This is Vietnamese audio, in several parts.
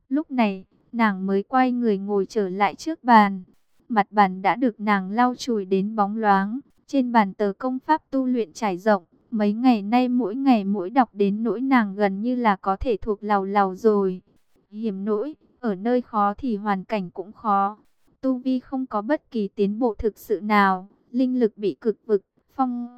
Lúc này, nàng mới quay người ngồi trở lại trước bàn. Mặt bàn đã được nàng lau chùi đến bóng loáng. Trên bàn tờ công pháp tu luyện trải rộng. Mấy ngày nay mỗi ngày mỗi đọc đến nỗi nàng gần như là có thể thuộc làu làu rồi. Hiểm nỗi, ở nơi khó thì hoàn cảnh cũng khó. Tu vi không có bất kỳ tiến bộ thực sự nào. Linh lực bị cực vực, phong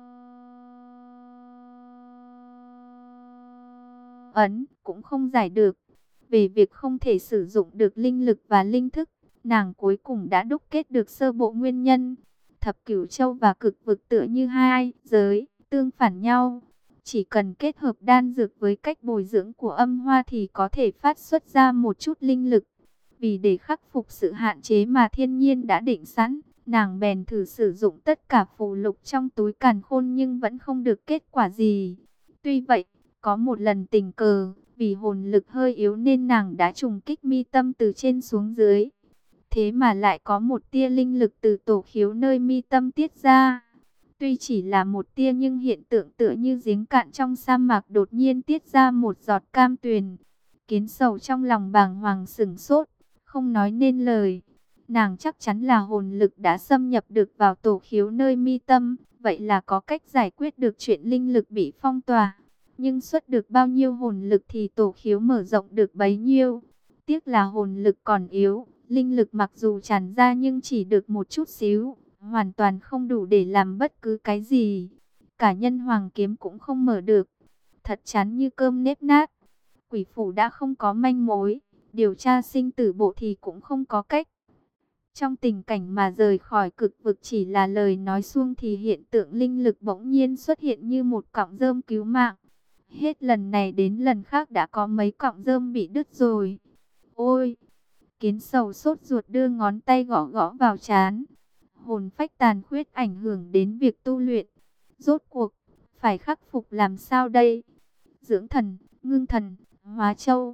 ấn cũng không giải được. Về việc không thể sử dụng được linh lực và linh thức, nàng cuối cùng đã đúc kết được sơ bộ nguyên nhân. Thập Cửu Châu và cực vực tựa như hai giới, tương phản nhau. Chỉ cần kết hợp đan dược với cách bồi dưỡng của âm hoa thì có thể phát xuất ra một chút linh lực. Vì để khắc phục sự hạn chế mà thiên nhiên đã định sẵn, nàng bèn thử sử dụng tất cả phù lục trong túi càn khôn nhưng vẫn không được kết quả gì. Tuy vậy, có một lần tình cờ, vì hồn lực hơi yếu nên nàng đã trùng kích mi tâm từ trên xuống dưới. Thế mà lại có một tia linh lực từ tổ khiếu nơi mi tâm tiết ra. Tuy chỉ là một tia nhưng hiện tượng tựa như giếng cạn trong sa mạc đột nhiên tiết ra một giọt cam tuyền. Kiến Sầu trong lòng bàng hoàng sửng sốt, không nói nên lời. Nàng chắc chắn là hồn lực đã xâm nhập được vào tổ khiếu nơi mi tâm, vậy là có cách giải quyết được chuyện linh lực bị phong tỏa. Nhưng xuất được bao nhiêu hồn lực thì tổ khiếu mở rộng được bấy nhiêu. Tiếc là hồn lực còn yếu, linh lực mặc dù tràn ra nhưng chỉ được một chút xíu, hoàn toàn không đủ để làm bất cứ cái gì. Cả nhân hoàng kiếm cũng không mở được, thật chán như cơm nếp nát. Quỷ phủ đã không có manh mối, điều tra sinh tử bộ thì cũng không có cách. Trong tình cảnh mà rời khỏi cực vực chỉ là lời nói suông thì hiện tượng linh lực bỗng nhiên xuất hiện như một cọng rơm cứu mạng. Hết lần này đến lần khác đã có mấy cọng rơm bị đứt rồi. Ôi! Kiến Sầu sốt ruột đưa ngón tay gõ gõ vào trán. Hồn phách tàn khuyết ảnh hưởng đến việc tu luyện. Rốt cuộc, phải khắc phục làm sao đây? Dưỡng thần, ngưng thần, hóa châu.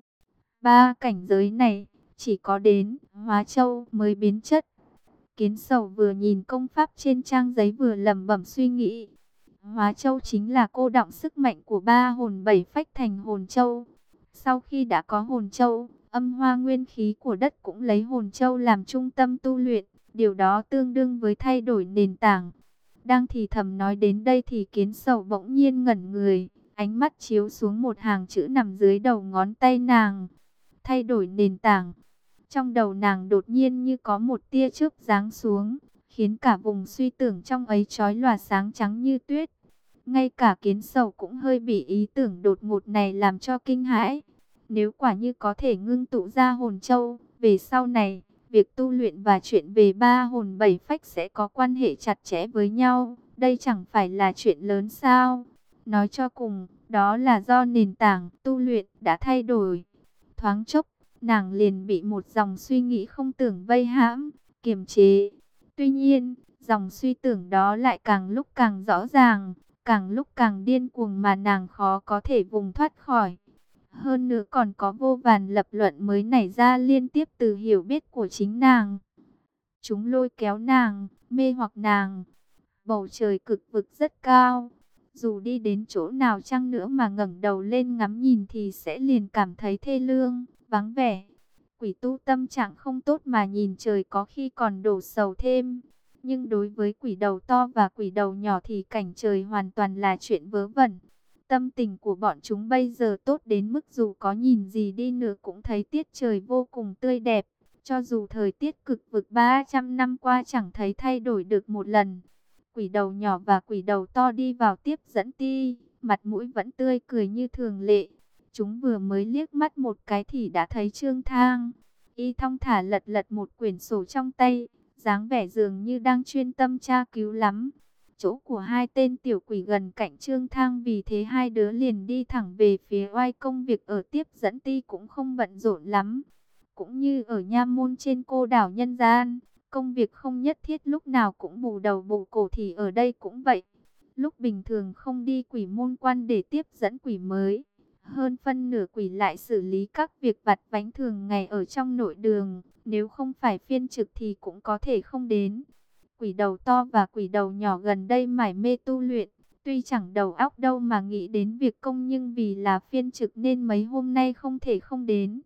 Ba cảnh giới này, chỉ có đến hóa châu mới biến chất. Kiến Sầu vừa nhìn công pháp trên trang giấy vừa lẩm bẩm suy nghĩ. Hóa châu chính là cô đọng sức mạnh của ba hồn bảy phách thành hồn châu. Sau khi đã có hồn châu, âm hoa nguyên khí của đất cũng lấy hồn châu làm trung tâm tu luyện. Điều đó tương đương với thay đổi nền tảng. Đang thì thầm nói đến đây thì Kiến Sầu bỗng nhiên ngẩn người. Ánh mắt chiếu xuống một hàng chữ nằm dưới đầu ngón tay nàng. Thay đổi nền tảng. Trong đầu nàng đột nhiên như có một tia chớp giáng xuống, khiến cả vùng suy tưởng trong ấy chói lòa sáng trắng như tuyết. Ngay cả Kiến Sầu cũng hơi bị ý tưởng đột ngột này làm cho kinh hãi. Nếu quả như có thể ngưng tụ ra hồn châu, về sau này, việc tu luyện và chuyện về ba hồn bảy phách sẽ có quan hệ chặt chẽ với nhau. Đây chẳng phải là chuyện lớn sao? Nói cho cùng, đó là do nền tảng tu luyện đã thay đổi. Thoáng chốc, nàng liền bị một dòng suy nghĩ không tưởng vây hãm, kiềm chế. Tuy nhiên, dòng suy tưởng đó lại càng lúc càng rõ ràng, càng lúc càng điên cuồng mà nàng khó có thể vùng thoát khỏi. Hơn nữa còn có vô vàn lập luận mới nảy ra liên tiếp từ hiểu biết của chính nàng. Chúng lôi kéo nàng, mê hoặc nàng. Bầu trời cực vực rất cao. Dù đi đến chỗ nào chăng nữa mà ngẩng đầu lên ngắm nhìn thì sẽ liền cảm thấy thê lương, vắng vẻ. Quỷ tu tâm trạng không tốt mà nhìn trời có khi còn đổ sầu thêm. Nhưng đối với quỷ đầu to và quỷ đầu nhỏ thì cảnh trời hoàn toàn là chuyện vớ vẩn. Tâm tình của bọn chúng bây giờ tốt đến mức dù có nhìn gì đi nữa cũng thấy tiết trời vô cùng tươi đẹp. Cho dù thời tiết cực vực 300 năm qua chẳng thấy thay đổi được một lần. Quỷ đầu nhỏ và quỷ đầu to đi vào tiếp dẫn ti, mặt mũi vẫn tươi cười như thường lệ. Chúng vừa mới liếc mắt một cái thì đã thấy Trương Thang. Y thong thả lật lật một quyển sổ trong tay, dáng vẻ dường như đang chuyên tâm tra cứu lắm. Chỗ của hai tên tiểu quỷ gần cạnh Trương Thang, vì thế hai đứa liền đi thẳng về phía oai. Công việc ở tiếp dẫn ti cũng không bận rộn lắm. Cũng như ở nha môn trên cô đảo nhân gian, công việc không nhất thiết lúc nào cũng bù đầu bù cổ thì ở đây cũng vậy. Lúc bình thường không đi quỷ môn quan để tiếp dẫn quỷ mới. Hơn phân nửa quỷ lại xử lý các việc vặt vãnh thường ngày ở trong nội đường. Nếu không phải phiên trực thì cũng có thể không đến. Quỷ đầu to và quỷ đầu nhỏ gần đây mải mê tu luyện. Tuy chẳng đầu óc đâu mà nghĩ đến việc công nhưng vì là phiên trực nên mấy hôm nay không thể không đến.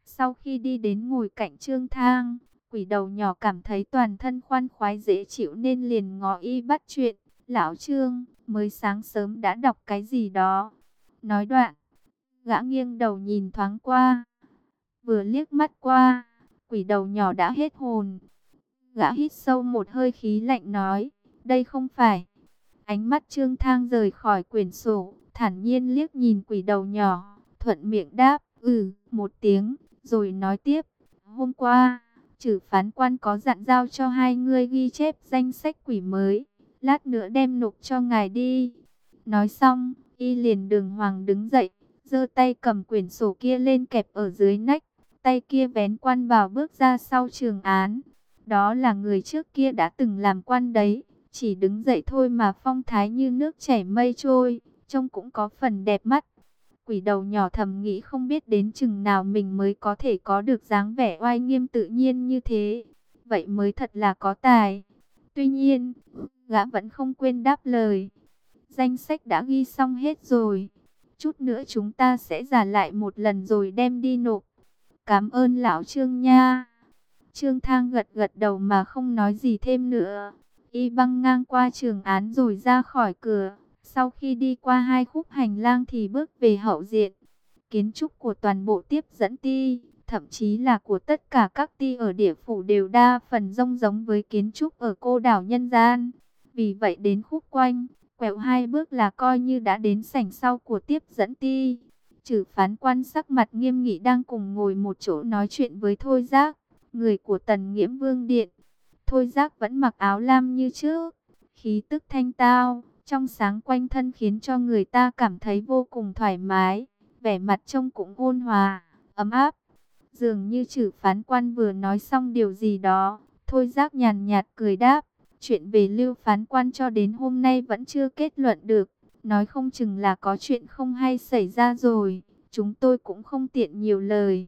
Sau khi đi đến ngồi cạnh Trương Thang, quỷ đầu nhỏ cảm thấy toàn thân khoan khoái dễ chịu nên liền ngó y bắt chuyện. Lão Trương, mới sáng sớm đã đọc cái gì đó? Nói đoạn, gã nghiêng đầu nhìn thoáng qua. Vừa liếc mắt qua, quỷ đầu nhỏ đã hết hồn. Gã hít sâu một hơi khí lạnh nói, đây không phải. Ánh mắt Trương Thang rời khỏi quyển sổ, thản nhiên liếc nhìn quỷ đầu nhỏ, thuận miệng đáp, một tiếng, rồi nói tiếp. Hôm qua, Trử phán quan có dặn giao cho hai ngươi ghi chép danh sách quỷ mới, lát nữa đem nộp cho ngài đi. Nói xong, y liền đường hoàng đứng dậy, giơ tay cầm quyển sổ kia lên kẹp ở dưới nách, tay kia vén quan bào bước ra sau trường án. Đó là người trước kia đã từng làm quan đấy, chỉ đứng dậy thôi mà phong thái như nước chảy mây trôi, trông cũng có phần đẹp mắt. Quỷ đầu nhỏ thầm nghĩ không biết đến chừng nào mình mới có thể có được dáng vẻ oai nghiêm tự nhiên như thế. Vậy mới thật là có tài. Tuy nhiên, gã vẫn không quên đáp lời. Danh sách đã ghi xong hết rồi. Chút nữa chúng ta sẽ giả lại một lần rồi đem đi nộp. Cảm ơn lão Trương nha. Trương Thang gật gật đầu mà không nói gì thêm nữa. Y băng ngang qua trường án rồi ra khỏi cửa. Sau khi đi qua hai khúc hành lang thì bước về hậu diện. Kiến trúc của toàn bộ tiếp dẫn ty, thậm chí là của tất cả các ty ở địa phủ đều đa phần giống với kiến trúc ở cô đảo nhân gian. Vì vậy đến khúc quanh, quẹo hai bước là coi như đã đến sảnh sau của tiếp dẫn ty. Trừ phán quan sắc mặt nghiêm nghị đang cùng ngồi một chỗ nói chuyện với Thôi Giác, người của Tần Nghiễm Vương Điện. Thôi Giác vẫn mặc áo lam như trước, khí tức thanh tao, trong sáng quanh thân khiến cho người ta cảm thấy vô cùng thoải mái, vẻ mặt trông cũng ôn hòa, ấm áp. Dường như Trử phán quan vừa nói xong điều gì đó, Thôi Giác nhàn nhạt cười đáp, chuyện về Lưu phán quan cho đến hôm nay vẫn chưa kết luận được, nói không chừng là có chuyện không hay xảy ra rồi, chúng tôi cũng không tiện nhiều lời.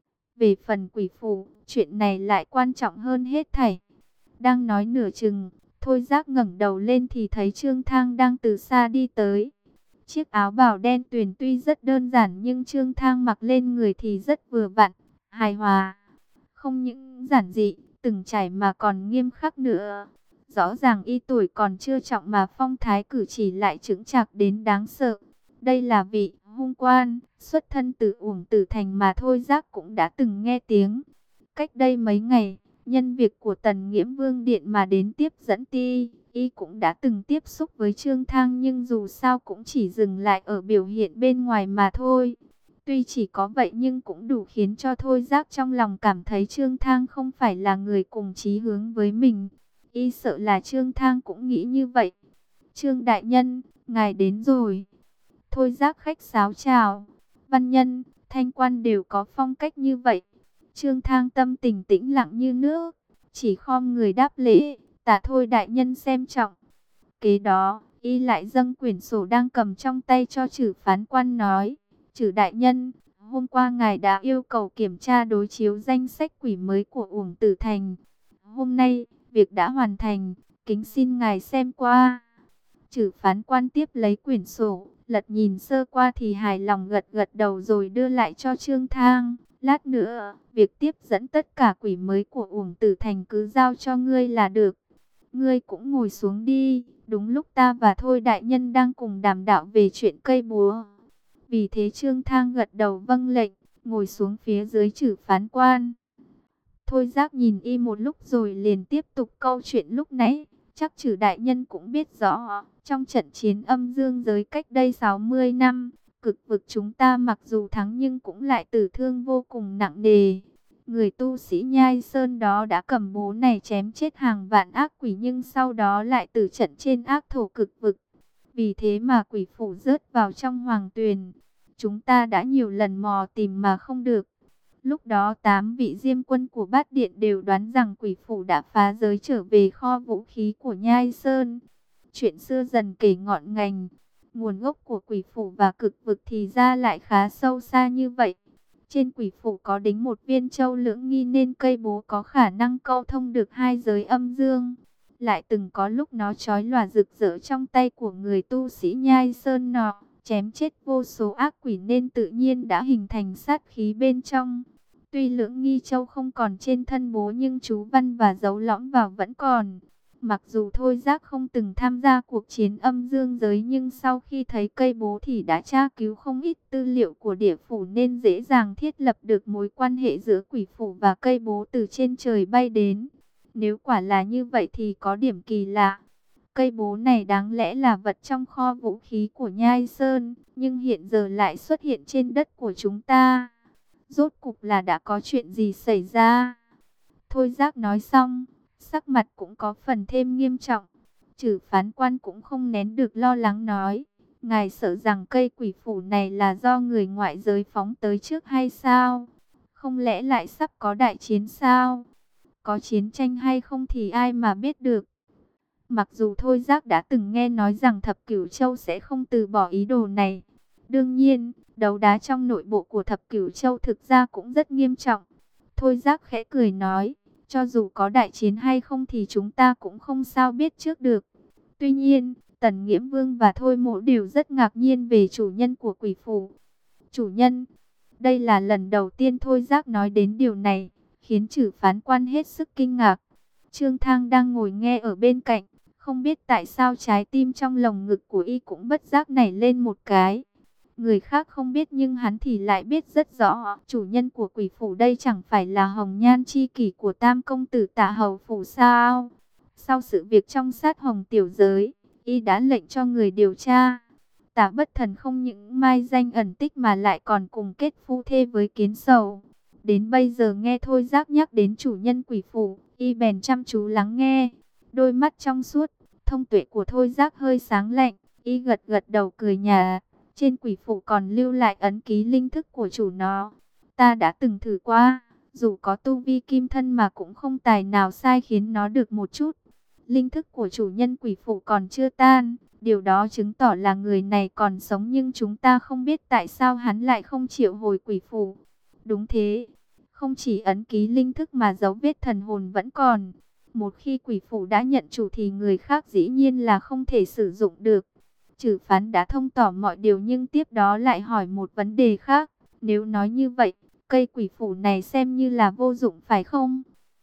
Về phần quỷ phủ, chuyện này lại quan trọng hơn hết thảy. Đang nói nửa chừng, Thôi Giác ngẩng đầu lên thì thấy Trương Thang đang từ xa đi tới. Chiếc áo bào đen tuyền tuy rất đơn giản nhưng Trương Thang mặc lên người thì rất vừa vặn, hài hòa. Không những giản dị, từng trải mà còn nghiêm khắc nữa. Rõ ràng y tuổi còn chưa trọng mà phong thái cử chỉ lại chững chạc đến đáng sợ. Đây là vị hung quan, xuất thân từ Uổng Tử Thành mà Thôi Giác cũng đã từng nghe tiếng. Cách đây mấy ngày, nhân việc của Tần Nghiễm Vương Điện mà đến tiếp dẫn ti, y cũng đã từng tiếp xúc với Trương Thang nhưng dù sao cũng chỉ dừng lại ở biểu hiện bên ngoài mà thôi. Tuy chỉ có vậy nhưng cũng đủ khiến cho Thôi Giác trong lòng cảm thấy Trương Thang không phải là người cùng chí hướng với mình. Y sợ là Trương Thang cũng nghĩ như vậy. Trương đại nhân, ngài đến rồi. Thôi Giác khách sáo chào. Văn nhân, thanh quan đều có phong cách như vậy. Trương Thang tâm tình tĩnh lặng như nước, chỉ khom người đáp lễ, tạ Thôi đại nhân xem trọng. Kế đó, y lại dâng quyển sổ đang cầm trong tay cho Trử phán quan nói, Trử đại nhân, hôm qua ngài đã yêu cầu kiểm tra đối chiếu danh sách quỷ mới của Uổng Tử Thành. Hôm nay, việc đã hoàn thành, kính xin ngài xem qua. Trử phán quan tiếp lấy quyển sổ, lật nhìn sơ qua thì hài lòng gật gật đầu rồi đưa lại cho Trương Thang. Lát nữa, việc tiếp dẫn tất cả quỷ mới của Uổng Tử Thành cứ giao cho ngươi là được. Ngươi cũng ngồi xuống đi, đúng lúc ta và Thôi đại nhân đang cùng đàm đạo về chuyện cây búa. Vì thế Trương Thang gật đầu vâng lệnh, ngồi xuống phía dưới Trử phán quan. Thôi Giác nhìn y một lúc rồi liền tiếp tục câu chuyện lúc nãy. Chắc Trử đại nhân cũng biết rõ, trong trận chiến âm dương giới cách đây 60 năm, cực vực chúng ta mặc dù thắng nhưng cũng lại tử thương vô cùng nặng nề. Người tu sĩ Nhai Sơn đó đã cầm búa này chém chết hàng vạn ác quỷ nhưng sau đó lại tử trận trên ác thổ cực vực. Vì thế mà quỷ phủ rớt vào trong hoàng tuyền. Chúng ta đã nhiều lần mò tìm mà không được. Lúc đó 8 vị diêm quân của Bát Điện đều đoán rằng quỷ phủ đã phá giới trở về kho vũ khí của Nhai Sơn. Chuyện xưa dần kể ngọn ngành. Nguồn gốc của quỷ phủ và cực vực thì ra lại khá sâu xa như vậy. Trên quỷ phủ có đính một viên châu lưỡng nghi nên cây búa có khả năng câu thông được hai giới âm dương. Lại từng có lúc nó chói lòa rực rỡ trong tay của người tu sĩ Nhai Sơn nọ, chém chết vô số ác quỷ nên tự nhiên đã hình thành sát khí bên trong. Tuy Lưỡng Nghi Châu không còn trên thân bố nhưng chú văn và dấu lõm vào vẫn còn. Mặc dù Thôi Giác không từng tham gia cuộc chiến âm dương giới nhưng sau khi thấy cây bố thì đã tra cứu không ít tư liệu của địa phủ nên dễ dàng thiết lập được mối quan hệ giữa quỷ phủ và cây bố từ trên trời bay đến. Nếu quả là như vậy thì có điểm kỳ lạ. Cây bố này đáng lẽ là vật trong kho vũ khí của Nhai Sơn, nhưng hiện giờ lại xuất hiện trên đất của chúng ta. Rốt cục là đã có chuyện gì xảy ra? Thôi Giác nói xong, sắc mặt cũng có phần thêm nghiêm trọng. Chử phán quan cũng không nén được lo lắng nói. Ngài sợ rằng cây quỷ phủ này là do người ngoại giới phóng tới trước hay sao? Không lẽ lại sắp có đại chiến sao? Có chiến tranh hay không thì ai mà biết được. Mặc dù Thôi Giác đã từng nghe nói rằng Thập Cửu Châu sẽ không từ bỏ ý đồ này. Đương nhiên, đấu đá trong nội bộ của Thập Cửu Châu thực ra cũng rất nghiêm trọng. Thôi Giác khẽ cười nói, cho dù có đại chiến hay không thì chúng ta cũng không sao biết trước được. Tuy nhiên, Tần Nghiễm Vương và Thôi Mỗ đều rất ngạc nhiên về chủ nhân của quỷ phủ. Chủ nhân, đây là lần đầu tiên Thôi Giác nói đến điều này, khiến Chử phán quan hết sức kinh ngạc. Trương Thang đang ngồi nghe ở bên cạnh, không biết tại sao trái tim trong lồng ngực của y cũng bất giác nảy lên một cái. Người khác không biết nhưng hắn thì lại biết rất rõ, chủ nhân của quỷ phủ đây chẳng phải là Hồng Nhan chi kỷ của Tam công tử Tạ Hầu phủ sao? Sau sự việc trong sát Hồng tiểu giới, y đã lệnh cho người điều tra. Tạ Bất Thần không những mai danh ẩn tích mà lại còn cùng kết phu thê với Kiến Sầu. Đến bây giờ nghe Thôi Giác nhắc đến chủ nhân quỷ phủ, y bèn chăm chú lắng nghe. Đôi mắt trong suốt, thông tuệ của Thôi Giác hơi sáng lạnh, y gật gật đầu cười nhạt. Trên quỷ phủ còn lưu lại ấn ký linh thức của chủ nó. Ta đã từng thử qua, dù có tu vi kim thân mà cũng không tài nào sai khiến nó được một chút. Linh thức của chủ nhân quỷ phủ còn chưa tan, điều đó chứng tỏ là người này còn sống nhưng chúng ta không biết tại sao hắn lại không chịu hồi quỷ phủ. Đúng thế, không chỉ ấn ký linh thức mà dấu vết thần hồn vẫn còn. Một khi quỷ phủ đã nhận chủ thì người khác dĩ nhiên là không thể sử dụng được. Chử phán đã thông tỏ mọi điều nhưng tiếp đó lại hỏi một vấn đề khác. Nếu nói như vậy, cây quỷ phủ này xem như là vô dụng phải không?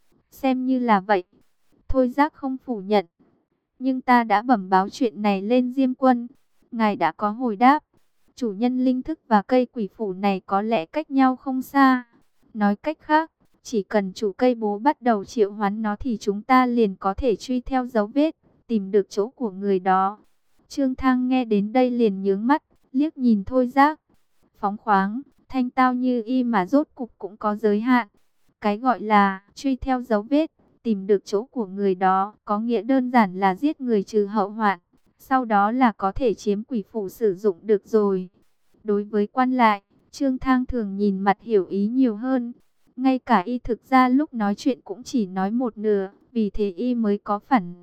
Xem như là vậy. Thôi Giác không phủ nhận. Nhưng ta đã bẩm báo chuyện này lên Diêm Quân. Ngài đã có hồi đáp. Chủ nhân linh thức và cây quỷ phủ này có lẽ cách nhau không xa. Nói cách khác, chỉ cần chủ cây bố bắt đầu triệu hoán nó thì chúng ta liền có thể truy theo dấu vết, tìm được chỗ của người đó. Trương Thang nghe đến đây liền nhướng mắt, liếc nhìn Thôi Giác. Phóng khoáng, thanh tao như y mà rốt cục cũng có giới hạn. Cái gọi là truy theo dấu vết, tìm được chỗ của người đó, có nghĩa đơn giản là giết người trừ hậu hoạn. Sau đó là có thể chiếm quỷ phủ sử dụng được rồi. Đối với quan lại, Trương Thang thường nhìn mặt hiểu ý nhiều hơn. Ngay cả y thực ra lúc nói chuyện cũng chỉ nói một nửa, vì thế y mới có phản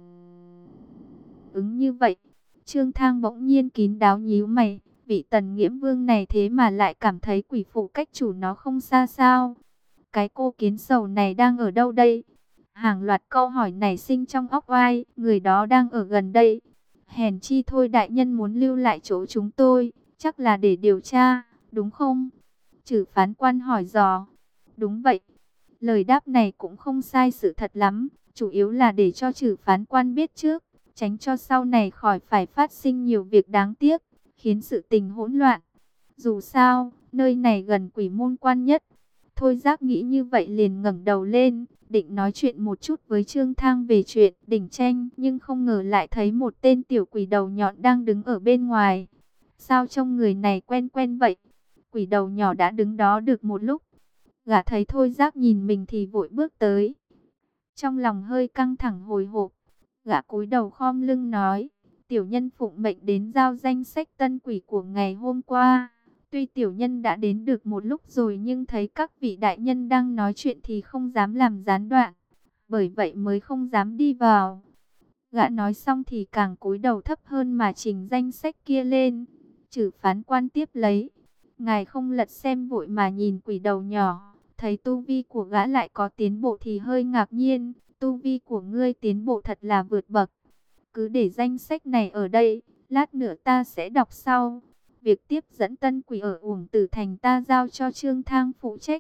ứng như vậy. Trương Thang bỗng nhiên kín đáo nhíu mày, vị Tần Nghiễm Vương này thế mà lại cảm thấy quỷ phủ cách chủ nó không xa sao. Cái cô Kiến Sầu này đang ở đâu đây? Hàng loạt câu hỏi nảy sinh trong óc oai, người đó đang ở gần đây. Hèn chi Thôi đại nhân muốn lưu lại chỗ chúng tôi, chắc là để điều tra, đúng không? Chử phán quan hỏi dò. Đúng vậy. Lời đáp này cũng không sai sự thật lắm, chủ yếu là để cho Chử phán quan biết trước, tránh cho sau này khỏi phải phát sinh nhiều việc đáng tiếc, khiến sự tình hỗn loạn. Dù sao, nơi này gần quỷ môn quan nhất. Thôi Giác nghĩ như vậy liền ngẩng đầu lên, định nói chuyện một chút với Trương Thang về chuyện đỉnh tranh, nhưng không ngờ lại thấy một tên tiểu quỷ đầu nhọn đang đứng ở bên ngoài. Sao trông người này quen quen vậy? Quỷ đầu nhỏ đã đứng đó được một lúc. Gã thấy Thôi Giác nhìn mình thì vội bước tới. Trong lòng hơi căng thẳng hồi hộp, gã cúi đầu khom lưng nói, tiểu nhân phụng mệnh đến giao danh sách tân quỷ của ngày hôm qua. Tuy tiểu nhân đã đến được một lúc rồi nhưng thấy các vị đại nhân đang nói chuyện thì không dám làm gián đoạn. Bởi vậy mới không dám đi vào. Gã nói xong thì càng cúi đầu thấp hơn mà trình danh sách kia lên. Chử phán quan tiếp lấy. Ngài không lật xem vội mà nhìn quỷ đầu nhỏ. Thấy tu vi của gã lại có tiến bộ thì hơi ngạc nhiên. Tu vi của ngươi tiến bộ thật là vượt bậc. Cứ để danh sách này ở đây. Lát nữa ta sẽ đọc sau. Việc tiếp dẫn tân quỷ ở Uổng Tử Thành ta giao cho Trương Thang phụ trách.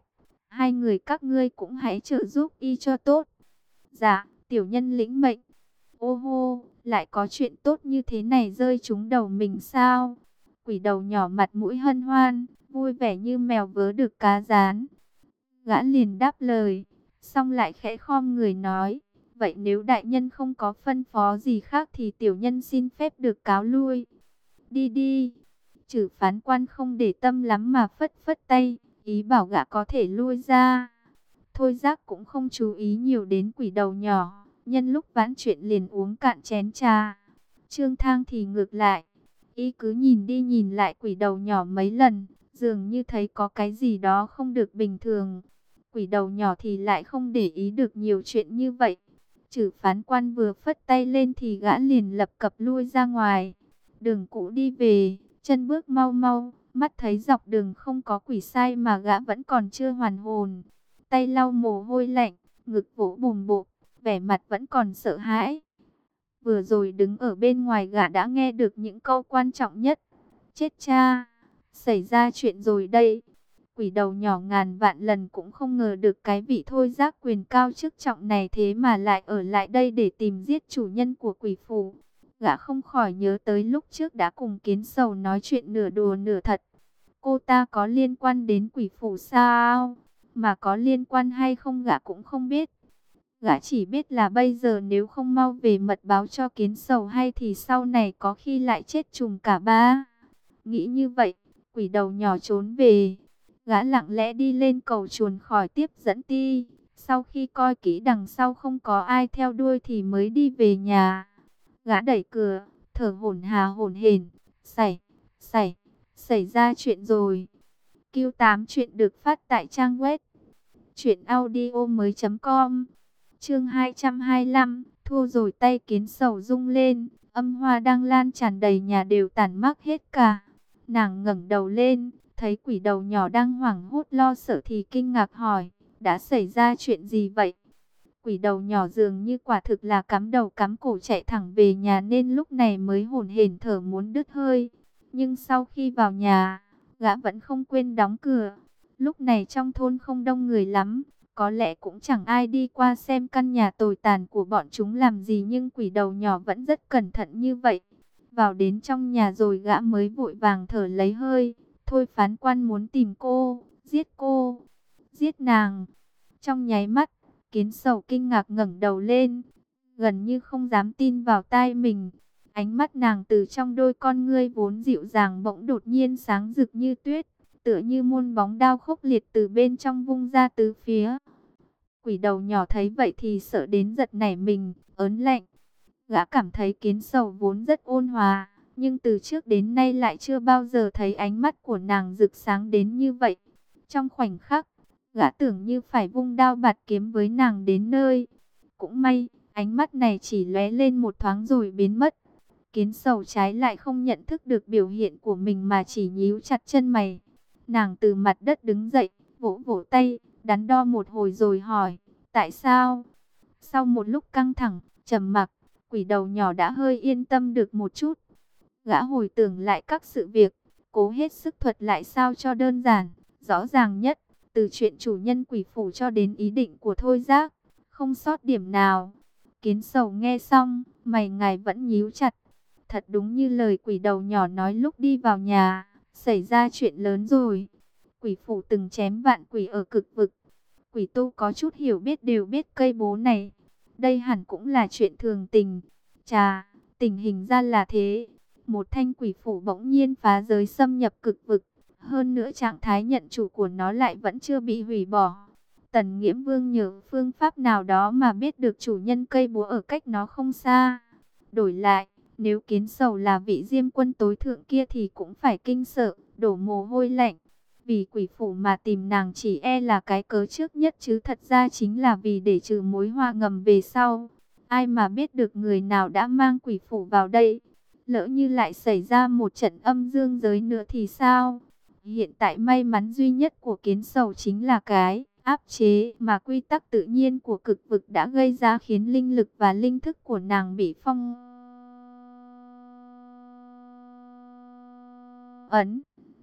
Hai người các ngươi cũng hãy trợ giúp y cho tốt. Dạ, tiểu nhân lĩnh mệnh. Ô hô, lại có chuyện tốt như thế này rơi trúng đầu mình sao? Quỷ đầu nhỏ mặt mũi hân hoan, vui vẻ như mèo vớ được cá rán. Gã liền đáp lời, xong lại khẽ khom người nói, vậy nếu đại nhân không có phân phó gì khác thì tiểu nhân xin phép được cáo lui. Đi đi. Chử phán quan không để tâm lắm mà phất phất tay, ý bảo gã có thể lui ra. Thôi Giác cũng không chú ý nhiều đến quỷ đầu nhỏ, nhân lúc vãn chuyện liền uống cạn chén trà. Trương Thang thì ngược lại, y cứ nhìn đi nhìn lại quỷ đầu nhỏ mấy lần, dường như thấy có cái gì đó không được bình thường. Quỷ đầu nhỏ thì lại không để ý được nhiều chuyện như vậy. Chử phán quan vừa phất tay lên thì gã liền lập cập lui ra ngoài. Đường cũ đi về, chân bước mau mau, mắt thấy dọc đường không có quỷ sai mà gã vẫn còn chưa hoàn hồn. Tay lau mồ hôi lạnh, ngực vỗ bùm bộp, vẻ mặt vẫn còn sợ hãi. Vừa rồi đứng ở bên ngoài gã đã nghe được những câu quan trọng nhất. Chết cha, xảy ra chuyện rồi đây. Quỷ đầu nhỏ ngàn vạn lần cũng không ngờ được cái vị Thôi Giác quyền cao chức trọng này thế mà lại ở lại đây để tìm giết chủ nhân của quỷ phủ. Gã không khỏi nhớ tới lúc trước đã cùng Kiến Sầu nói chuyện nửa đùa nửa thật. Cô ta có liên quan đến quỷ phủ sao? Mà có liên quan hay không gã cũng không biết. Gã chỉ biết là bây giờ nếu không mau về mật báo cho Kiến Sầu hay thì sau này có khi lại chết trùng cả ba. Nghĩ như vậy, quỷ đầu nhỏ trốn về. Gã lặng lẽ đi lên cầu chuồn khỏi tiếp dẫn ti. Sau khi coi kỹ đằng sau không có ai theo đuôi thì mới đi về nhà. Gã đẩy cửa, thở hổn hổn hển, xảy ra chuyện rồi. Q8 chuyện được phát tại trang web truyệnaudiomoi.com. Chương 225, thua rồi tay Kiến Sầu rung lên, âm hoa đang lan tràn đầy nhà đều tản mát hết cả. Nàng ngẩng đầu lên, thấy quỷ đầu nhỏ đang hoảng hốt lo sợ thì kinh ngạc hỏi, đã xảy ra chuyện gì vậy? Quỷ đầu nhỏ dường như quả thực là cắm đầu cắm cổ chạy thẳng về nhà nên lúc này mới hổn hển thở muốn đứt hơi. Nhưng sau khi vào nhà, gã vẫn không quên đóng cửa. Lúc này trong thôn không đông người lắm, có lẽ cũng chẳng ai đi qua xem căn nhà tồi tàn của bọn chúng làm gì, nhưng quỷ đầu nhỏ vẫn rất cẩn thận như vậy. Vào đến trong nhà rồi gã mới vội vàng thở lấy hơi. Thôi phán quan muốn tìm cô, giết nàng. Trong nháy mắt, Kiến Sầu kinh ngạc ngẩng đầu lên, gần như không dám tin vào tai mình. Ánh mắt nàng từ trong đôi con ngươi vốn dịu dàng bỗng đột nhiên sáng rực như tuyết, tựa như muôn bóng đao khốc liệt từ bên trong vung ra tứ phía. Quỷ đầu nhỏ thấy vậy thì sợ đến giật nảy mình, ớn lạnh. Gã cảm thấy Kiến Sầu vốn rất ôn hòa, nhưng từ trước đến nay lại chưa bao giờ thấy ánh mắt của nàng rực sáng đến như vậy. Trong khoảnh khắc, gã tưởng như phải vung đao bạt kiếm với nàng đến nơi. Cũng may, ánh mắt này chỉ lóe lên một thoáng rồi biến mất. Kiến Sầu trái lại không nhận thức được biểu hiện của mình mà chỉ nhíu chặt chân mày. Nàng từ mặt đất đứng dậy, vỗ vỗ tay, đắn đo một hồi rồi hỏi, tại sao? Sau một lúc căng thẳng, trầm mặc, quỷ đầu nhỏ đã hơi yên tâm được một chút. Gã hồi tưởng lại các sự việc, cố hết sức thuật lại sao cho đơn giản, rõ ràng nhất, từ chuyện chủ nhân quỷ phủ cho đến ý định của Thôi Giác, không sót điểm nào. Kiến Sầu nghe xong, mày ngài vẫn nhíu chặt. Thật đúng như lời quỷ đầu nhỏ nói lúc đi vào nhà, xảy ra chuyện lớn rồi. Quỷ phủ từng chém vạn quỷ ở cực vực. Quỷ tu có chút hiểu biết đều biết cây bố này. Đây hẳn cũng là chuyện thường tình. Chà, tình hình ra là thế. Một thanh quỷ phủ bỗng nhiên phá giới xâm nhập cực vực. Hơn nữa trạng thái nhận chủ của nó lại vẫn chưa bị hủy bỏ. Tần Nghiễm Vương nhờ phương pháp nào đó mà biết được chủ nhân cây búa ở cách nó không xa. Đổi lại, nếu Kiến Sầu là vị diêm quân tối thượng kia thì cũng phải kinh sợ, đổ mồ hôi lạnh. Vì quỷ phủ mà tìm nàng chỉ e là cái cớ trước nhất chứ thật ra chính là vì để trừ mối hoa ngầm về sau. Ai mà biết được người nào đã mang quỷ phủ vào đây. Lỡ như lại xảy ra một trận âm dương giới nữa thì sao? Hiện tại may mắn duy nhất của Kiến Sầu chính là cái áp chế mà quy tắc tự nhiên của cực vực đã gây ra, khiến linh lực và linh thức của nàng bị phong ấn.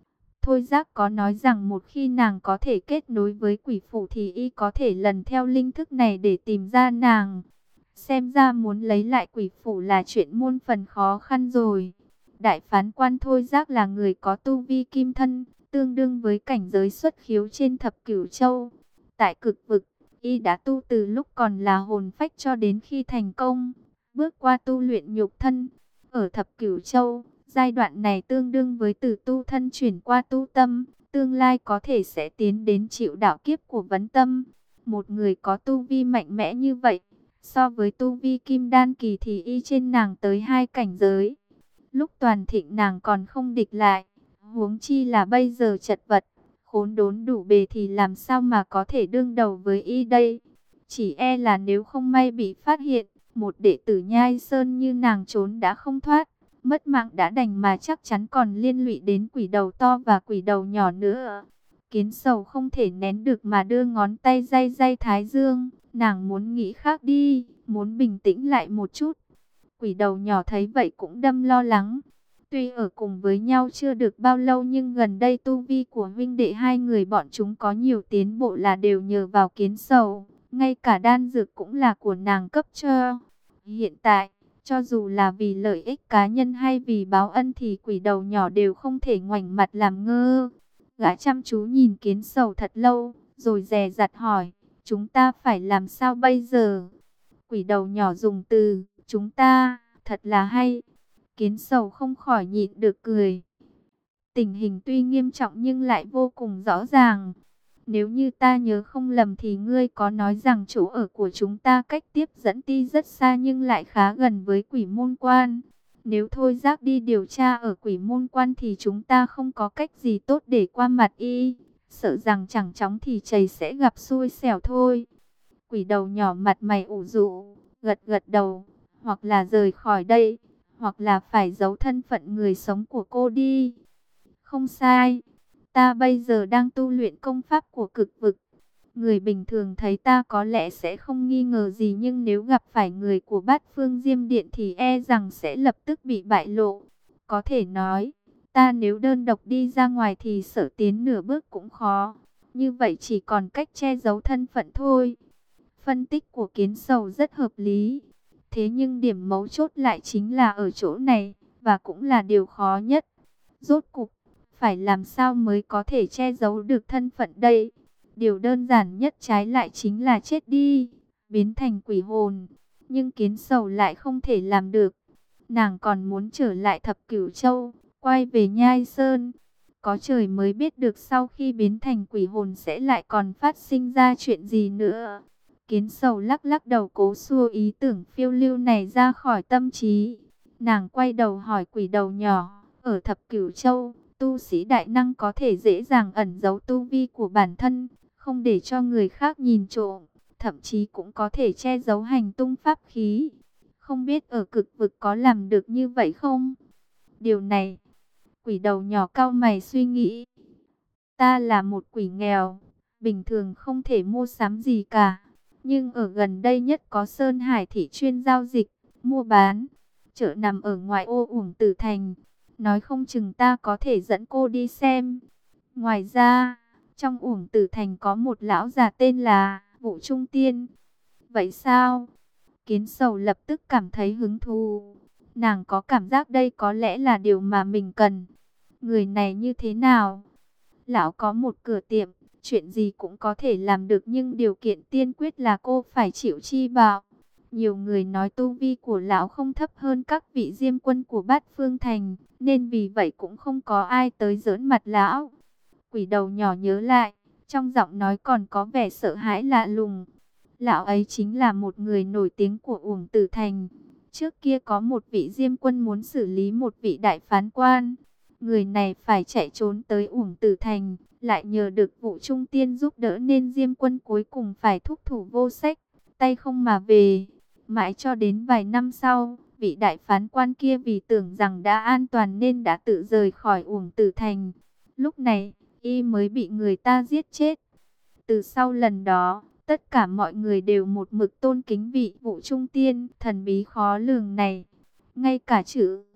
Thôi Giác có nói rằng một khi nàng có thể kết nối với quỷ phủ thì y có thể lần theo linh thức này để tìm ra nàng. Xem ra muốn lấy lại quỷ phủ là chuyện muôn phần khó khăn rồi. Đại phán quan Thôi Giác là người có tu vi kim thân, tương đương với cảnh giới xuất khiếu trên thập cửu châu. Tại cực vực, y đã tu từ lúc còn là hồn phách cho đến khi thành công, bước qua tu luyện nhục thân. Ở thập cửu châu, giai đoạn này tương đương với từ tu thân chuyển qua tu tâm, tương lai có thể sẽ tiến đến chịu đạo kiếp của vấn tâm. Một người có tu vi mạnh mẽ như vậy, so với tu vi kim đan kỳ thì y trên nàng tới 2 cảnh giới. Lúc toàn thịnh nàng còn không địch lại, huống chi là bây giờ chật vật, khốn đốn đủ bề thì làm sao mà có thể đương đầu với y đây. Chỉ e là nếu không may bị phát hiện, một đệ tử Nhai Sơn như nàng trốn đã không thoát, mất mạng đã đành mà chắc chắn còn liên lụy đến quỷ đầu to và quỷ đầu nhỏ nữa. Kiến Sầu không thể nén được mà đưa ngón tay day day thái dương, nàng muốn nghĩ khác đi, muốn bình tĩnh lại một chút. Quỷ đầu nhỏ thấy vậy cũng đâm lo lắng. Tuy ở cùng với nhau chưa được bao lâu nhưng gần đây tu vi của huynh đệ hai người bọn chúng có nhiều tiến bộ là đều nhờ vào Kiến Sầu. Ngay cả đan dược cũng là của nàng cấp cho. Hiện tại, cho dù là vì lợi ích cá nhân hay vì báo ân thì quỷ đầu nhỏ đều không thể ngoảnh mặt làm ngơ. Gã chăm chú nhìn Kiến Sầu thật lâu, rồi dè dặt hỏi, chúng ta phải làm sao bây giờ? Quỷ đầu nhỏ dùng từ, chúng ta, thật là hay. Kiến Sầu không khỏi nhịn được cười. Tình hình tuy nghiêm trọng nhưng lại vô cùng rõ ràng. Nếu như ta nhớ không lầm thì ngươi có nói rằng chỗ ở của chúng ta cách tiếp dẫn ti rất xa nhưng lại khá gần với quỷ môn quan. Nếu Thôi Giác đi điều tra ở quỷ môn quan thì chúng ta không có cách gì tốt để qua mặt y. Sợ rằng chẳng chóng thì chày sẽ gặp xui xẻo thôi. Quỷ đầu nhỏ mặt mày ủ rũ, gật gật đầu. Hoặc là rời khỏi đây, hoặc là phải giấu thân phận người sống của cô đi. Không sai. Ta bây giờ đang tu luyện công pháp của cực vực. Người bình thường thấy ta có lẽ sẽ không nghi ngờ gì nhưng nếu gặp phải người của Bát Phương Diêm Điện thì e rằng sẽ lập tức bị bại lộ. Có thể nói, ta nếu đơn độc đi ra ngoài thì sợ tiến nửa bước cũng khó. Như vậy chỉ còn cách che giấu thân phận thôi. Phân tích của Kiến Sầu rất hợp lý. Thế nhưng điểm mấu chốt lại chính là ở chỗ này, và cũng là điều khó nhất. Rốt cục, phải làm sao mới có thể che giấu được thân phận đây? Điều đơn giản nhất trái lại chính là chết đi, biến thành quỷ hồn. Nhưng Kiến Sầu lại không thể làm được. Nàng còn muốn trở lại Thập Cửu Châu, quay về Nhai Sơn. Có trời mới biết được sau khi biến thành quỷ hồn sẽ lại còn phát sinh ra chuyện gì nữa. Kiến Sầu lắc lắc đầu cố xua ý tưởng phiêu lưu này ra khỏi tâm trí. Nàng quay đầu hỏi quỷ đầu nhỏ, ở Thập Cửu Châu, tu sĩ đại năng có thể dễ dàng ẩn giấu tu vi của bản thân, không để cho người khác nhìn trộm, thậm chí cũng có thể che giấu hành tung pháp khí. Không biết ở cực vực có làm được như vậy không? Điều này, quỷ đầu nhỏ cau mày suy nghĩ. Ta là một quỷ nghèo, bình thường không thể mua sắm gì cả. Nhưng ở gần đây nhất có Sơn Hải thị chuyên giao dịch, mua bán. Chợ nằm ở ngoài ô Uổng Tử Thành. Nói không chừng ta có thể dẫn cô đi xem. Ngoài ra, trong Uổng Tử Thành có một lão già tên là Vũ Trung Tiên. Vậy sao? Kiến Sầu lập tức cảm thấy hứng thú. Nàng có cảm giác đây có lẽ là điều mà mình cần. Người này như thế nào? Lão có một cửa tiệm, chuyện gì cũng có thể làm được nhưng điều kiện tiên quyết là cô phải chịu chi bảo. Nhiều người nói tu vi của lão không thấp hơn các vị diêm quân của Bát Phương Thành, nên vì vậy cũng không có ai tới giỡn mặt lão. Quỷ đầu nhỏ nhớ lại, trong giọng nói còn có vẻ sợ hãi lạ lùng. Lão ấy chính là một người nổi tiếng của Uổng Tử Thành. Trước kia có một vị diêm quân muốn xử lý một vị đại phán quan. Người này phải chạy trốn tới Uổng Tử Thành, lại nhờ được Vũ Trung Tiên giúp đỡ nên diêm quân cuối cùng phải thúc thủ vô sách, tay không mà về. Mãi cho đến vài năm sau, vị đại phán quan kia vì tưởng rằng đã an toàn nên đã tự rời khỏi Uổng Tử Thành. Lúc này, y mới bị người ta giết chết. Từ sau lần đó, tất cả mọi người đều một mực tôn kính vị Vũ Trung Tiên thần bí khó lường này. Ngay cả chữ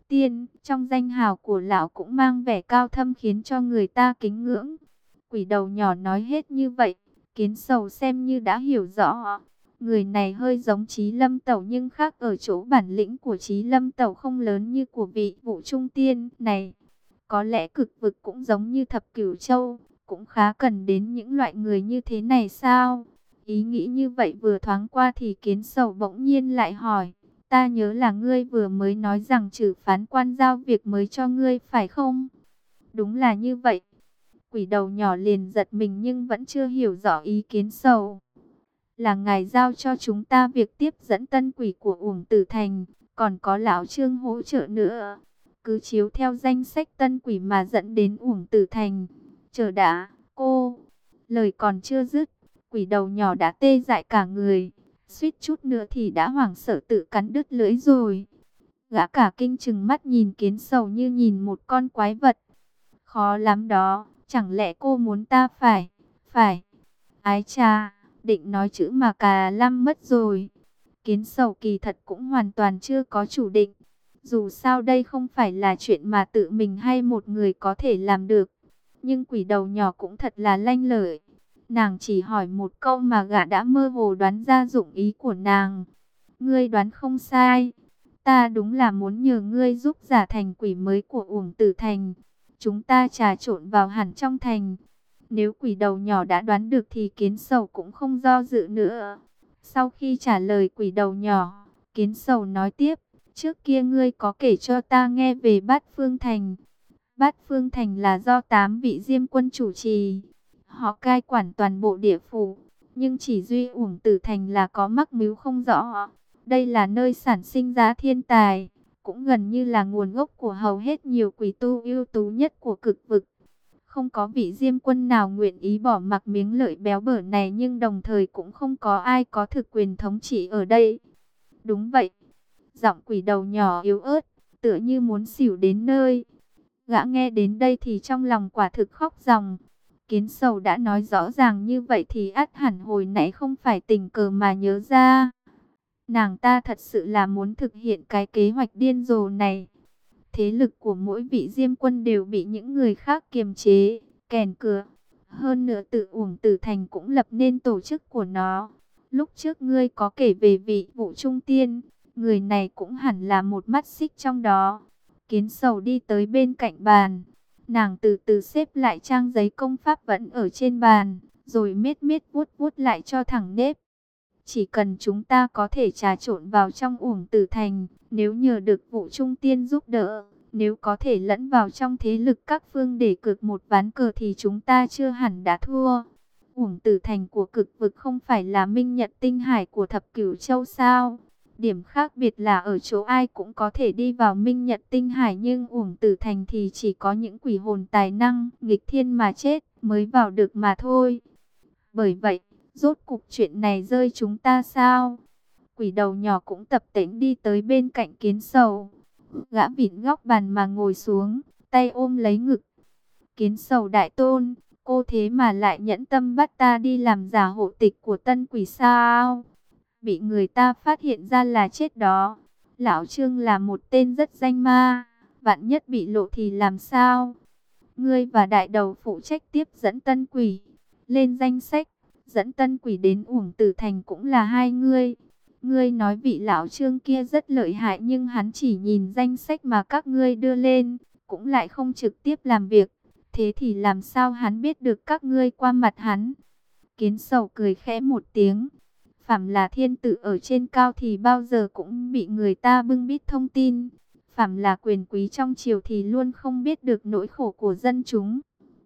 Tiên, trong danh hào của lão cũng mang vẻ cao thâm khiến cho người ta kính ngưỡng. Quỷ đầu nhỏ nói hết như vậy, Kiến Sầu xem như đã hiểu rõ. Người này hơi giống Chí Lâm Tẩu nhưng khác ở chỗ bản lĩnh của Chí Lâm Tẩu không lớn như của vị Vũ Trung Tiên này. Có lẽ Cực Vực cũng giống như Thập Cửu Châu, cũng khá cần đến những loại người như thế này sao? Ý nghĩ như vậy vừa thoáng qua thì Kiến Sầu bỗng nhiên lại hỏi, ta nhớ là ngươi vừa mới nói rằng Trử phán quan giao việc mới cho ngươi phải không? Đúng là như vậy. Quỷ đầu nhỏ liền giật mình nhưng vẫn chưa hiểu rõ ý Kiến Sầu. Là ngài giao cho chúng ta việc tiếp dẫn tân quỷ của Uổng Tử Thành, còn có lão Trương hỗ trợ nữa. Cứ chiếu theo danh sách tân quỷ mà dẫn đến Uổng Tử Thành. Chờ đã, cô. Lời còn chưa dứt, quỷ đầu nhỏ đã tê dại cả người. Suýt chút nữa thì đã hoảng sợ tự cắn đứt lưỡi rồi. Gã cả kinh chừng mắt nhìn Kiến Sầu như nhìn một con quái vật. Khó lắm đó, chẳng lẽ cô muốn ta phải. Ái cha, định nói chữ mà cà lăm mất rồi. Kiến Sầu kỳ thật cũng hoàn toàn chưa có chủ định. Dù sao đây không phải là chuyện mà tự mình hay một người có thể làm được. Nhưng quỷ đầu nhỏ cũng thật là lanh lợi. Nàng chỉ hỏi một câu mà gã đã mơ hồ đoán ra dụng ý của nàng. Ngươi đoán không sai. Ta đúng là muốn nhờ ngươi giúp giả thành quỷ mới của Uổng Tử Thành. Chúng ta trà trộn vào hẳn trong thành. Nếu quỷ đầu nhỏ đã đoán được thì Kiến Sầu cũng không do dự nữa. Sau khi trả lời quỷ đầu nhỏ, Kiến Sầu nói tiếp. Trước kia ngươi có kể cho ta nghe về Bát Phương Thành. Bát Phương Thành là do 8 vị Diêm Quân chủ trì. Họ cai quản toàn bộ địa phủ. Nhưng chỉ duy Uổng Tử Thành là có mắc mưu không rõ. Đây là nơi sản sinh ra thiên tài. Cũng gần như là nguồn gốc của hầu hết nhiều quỷ tu ưu tú nhất của Cực Vực. Không có vị Diêm Quân nào nguyện ý bỏ mặc miếng lợi béo bở này, nhưng đồng thời cũng không có ai có thực quyền thống trị ở đây. Đúng vậy. Giọng quỷ đầu nhỏ yếu ớt, tựa như muốn xỉu đến nơi. Gã nghe đến đây thì trong lòng quả thực khóc ròng. Kiến Sầu đã nói rõ ràng như vậy thì ắt hẳn hồi nãy không phải tình cờ mà nhớ ra. Nàng ta thật sự là muốn thực hiện cái kế hoạch điên rồ này. Thế lực của mỗi vị Diêm Quân đều bị những người khác kiềm chế, kèn cửa. Hơn nữa tự Uổng Tử Thành cũng lập nên tổ chức của nó. Lúc trước ngươi có kể về vị Vũ Trung Tiên, người này cũng hẳn là một mắt xích trong đó. Kiến Sầu đi tới bên cạnh bàn. Nàng từ từ xếp lại trang giấy công pháp vẫn ở trên bàn, rồi miết miết vuốt vuốt lại cho thẳng nếp. Chỉ cần chúng ta có thể trà trộn vào trong Uổng Tử Thành, nếu nhờ được Vũ Trung Tiên giúp đỡ, nếu có thể lẫn vào trong thế lực các phương để cược một ván cờ thì chúng ta chưa hẳn đã thua. Uổng Tử Thành của Cực Vực không phải là Minh Nhật Tinh Hải của Thập Cửu Châu sao? Điểm khác biệt là ở chỗ ai cũng có thể đi vào Minh Nhật Tinh Hải, nhưng Uổng Tử Thành thì chỉ có những quỷ hồn tài năng nghịch thiên mà chết mới vào được mà thôi. Bởi vậy, rốt cục chuyện này rơi chúng ta sao? Quỷ đầu nhỏ cũng tập tễnh đi tới bên cạnh Kiến Sầu. Gã vịn góc bàn mà ngồi xuống, tay ôm lấy ngực. Kiến Sầu đại tôn, cô thế mà lại nhẫn tâm bắt ta đi làm giả hộ tịch của tân quỷ sao? Bị người ta phát hiện ra là chết đó. Lão Trương là một tên rất danh ma, vạn nhất bị lộ thì làm sao? Ngươi và đại đầu phụ trách tiếp dẫn tân quỷ lên danh sách, dẫn tân quỷ đến Uổng Tử Thành cũng là hai ngươi. Ngươi nói vị lão Trương kia rất lợi hại, nhưng hắn chỉ nhìn danh sách mà các ngươi đưa lên, cũng lại không trực tiếp làm việc. Thế thì làm sao hắn biết được các ngươi qua mặt hắn? Kiến Sầu cười khẽ một tiếng. Phàm là thiên tử ở trên cao thì bao giờ cũng bị người ta bưng bít thông tin. Phàm là quyền quý trong triều thì luôn không biết được nỗi khổ của dân chúng.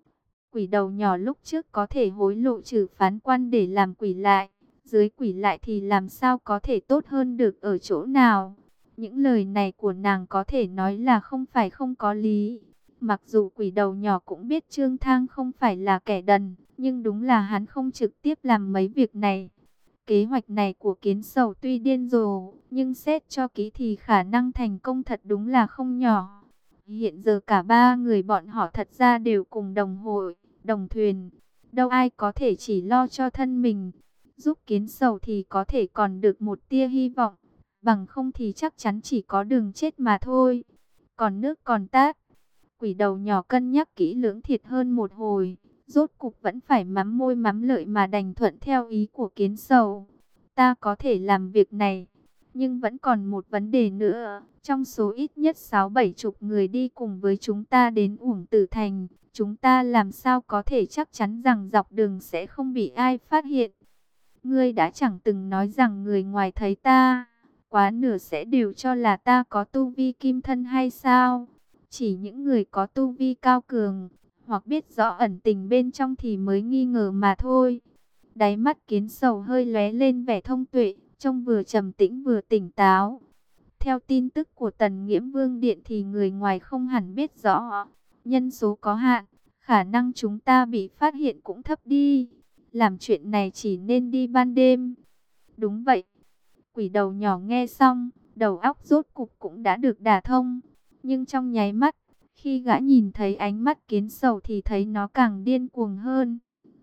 Quỷ đầu nhỏ lúc trước có thể hối lộ Trử phán quan để làm quỷ lại. Dưới quỷ lại thì làm sao có thể tốt hơn được ở chỗ nào? Những lời này của nàng có thể nói là không phải không có lý. Mặc dù quỷ đầu nhỏ cũng biết Trương Thang không phải là kẻ đần, nhưng đúng là hắn không trực tiếp làm mấy việc này. Kế hoạch này của Kiến Sầu tuy điên rồ, nhưng xét cho kỹ thì khả năng thành công thật đúng là không nhỏ. Hiện giờ cả ba người bọn họ thật ra đều cùng đồng hội, đồng thuyền. Đâu ai có thể chỉ lo cho thân mình. Giúp Kiến Sầu thì có thể còn được một tia hy vọng. Bằng không thì chắc chắn chỉ có đường chết mà thôi. còn nước còn tát. Quỷ đầu nhỏ cân nhắc kỹ lưỡng thiệt hơn một hồi, rốt cục vẫn phải mắm môi mắm lợi mà đành thuận theo ý của Kiến Sầu. Ta có thể làm việc này, nhưng vẫn còn một vấn đề nữa. Trong số ít nhất 6-7 chục người đi cùng với chúng ta đến Uổng Tử Thành, chúng ta làm sao có thể chắc chắn rằng dọc đường sẽ không bị ai phát hiện? Ngươi đã chẳng từng nói rằng người ngoài thấy ta, quá nửa sẽ đều cho là ta có tu vi kim thân hay sao? Chỉ những người có tu vi cao cường, hoặc biết rõ ẩn tình bên trong thì mới nghi ngờ mà thôi. Đáy mắt Kiến Sầu hơi lóe lên vẻ thông tuệ, trông vừa trầm tĩnh vừa tỉnh táo. Theo tin tức của Tần Nghiễm Vương Điện thì người ngoài không hẳn biết rõ. Nhân số có hạn, khả năng chúng ta bị phát hiện cũng thấp đi. Làm chuyện này chỉ nên đi ban đêm. Đúng vậy. Quỷ đầu nhỏ nghe xong, đầu óc rốt cục cũng đã được đả thông. Nhưng trong nháy mắt, khi gã nhìn thấy ánh mắt Kiến Sầu thì thấy nó càng điên cuồng hơn.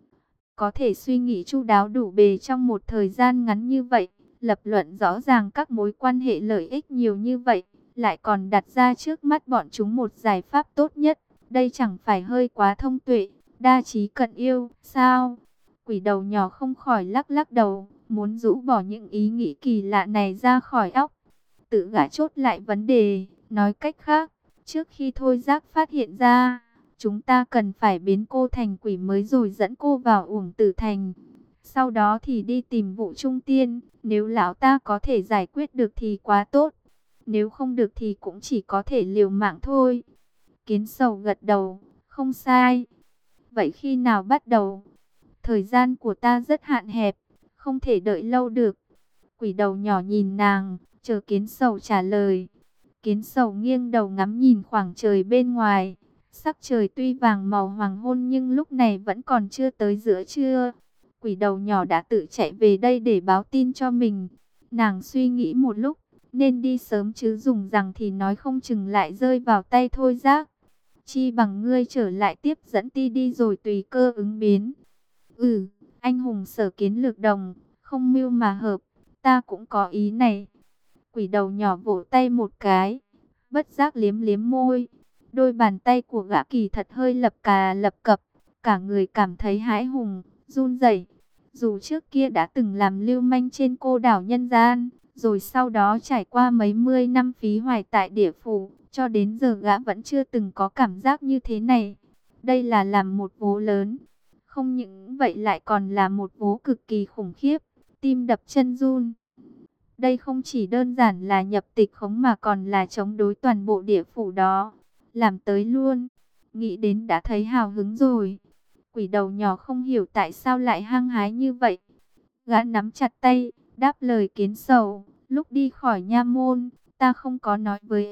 Có thể suy nghĩ chu đáo đủ bề trong một thời gian ngắn như vậy, lập luận rõ ràng các mối quan hệ lợi ích nhiều như vậy, lại còn đặt ra trước mắt bọn chúng một giải pháp tốt nhất. Đây chẳng phải hơi quá thông tuệ, đa trí cận yêu, sao? Quỷ đầu nhỏ không khỏi lắc lắc đầu, muốn rũ bỏ những ý nghĩ kỳ lạ này ra khỏi óc. Tự gã chốt lại vấn đề, nói cách khác, trước khi Thôi Giác phát hiện ra, chúng ta cần phải biến cô thành quỷ mới rồi dẫn cô vào Uổng Tử Thành. Sau đó thì đi tìm Vũ Trung Tiên, nếu lão ta có thể giải quyết được thì quá tốt. Nếu không được thì cũng chỉ có thể liều mạng thôi. Kiến Sầu gật đầu, không sai. Vậy khi nào bắt đầu? Thời gian của ta rất hạn hẹp, không thể đợi lâu được. Quỷ đầu nhỏ nhìn nàng, chờ Kiến Sầu trả lời. Kiến Sầu nghiêng đầu ngắm nhìn khoảng trời bên ngoài. Sắc trời tuy vàng màu hoàng hôn nhưng lúc này vẫn còn chưa tới giữa trưa. Quỷ đầu nhỏ đã tự chạy về đây để báo tin cho mình. Nàng suy nghĩ một lúc, nên đi sớm chứ dùng rằng thì nói không chừng lại rơi vào tay Thôi Giác. Chi bằng ngươi trở lại tiếp dẫn ti đi rồi tùy cơ ứng biến. Anh hùng Sở Kiến lược đồng, không mưu mà hợp, ta cũng có ý này. Quỷ đầu nhỏ vỗ tay một cái, bất giác liếm liếm môi. Đôi bàn tay của gã kỳ thật hơi lập cà lập cập, cả người cảm thấy hãi hùng, run rẩy. Dù trước kia đã từng làm lưu manh trên cô đảo nhân gian, rồi sau đó trải qua mấy mươi năm phí hoài tại địa phủ, cho đến giờ gã vẫn chưa từng có cảm giác như thế này. Đây là làm một vố lớn. Không những vậy lại còn là một vố cực kỳ khủng khiếp, tim đập chân run. Đây không chỉ đơn giản là nhập tịch khống mà còn là chống đối toàn bộ địa phủ đó. Làm tới luôn, nghĩ đến đã thấy hào hứng rồi. Quỷ đầu nhỏ không hiểu tại sao lại hăng hái như vậy. Gã nắm chặt tay, đáp lời Kiến Sầu, lúc đi khỏi nha môn, ta không có nói với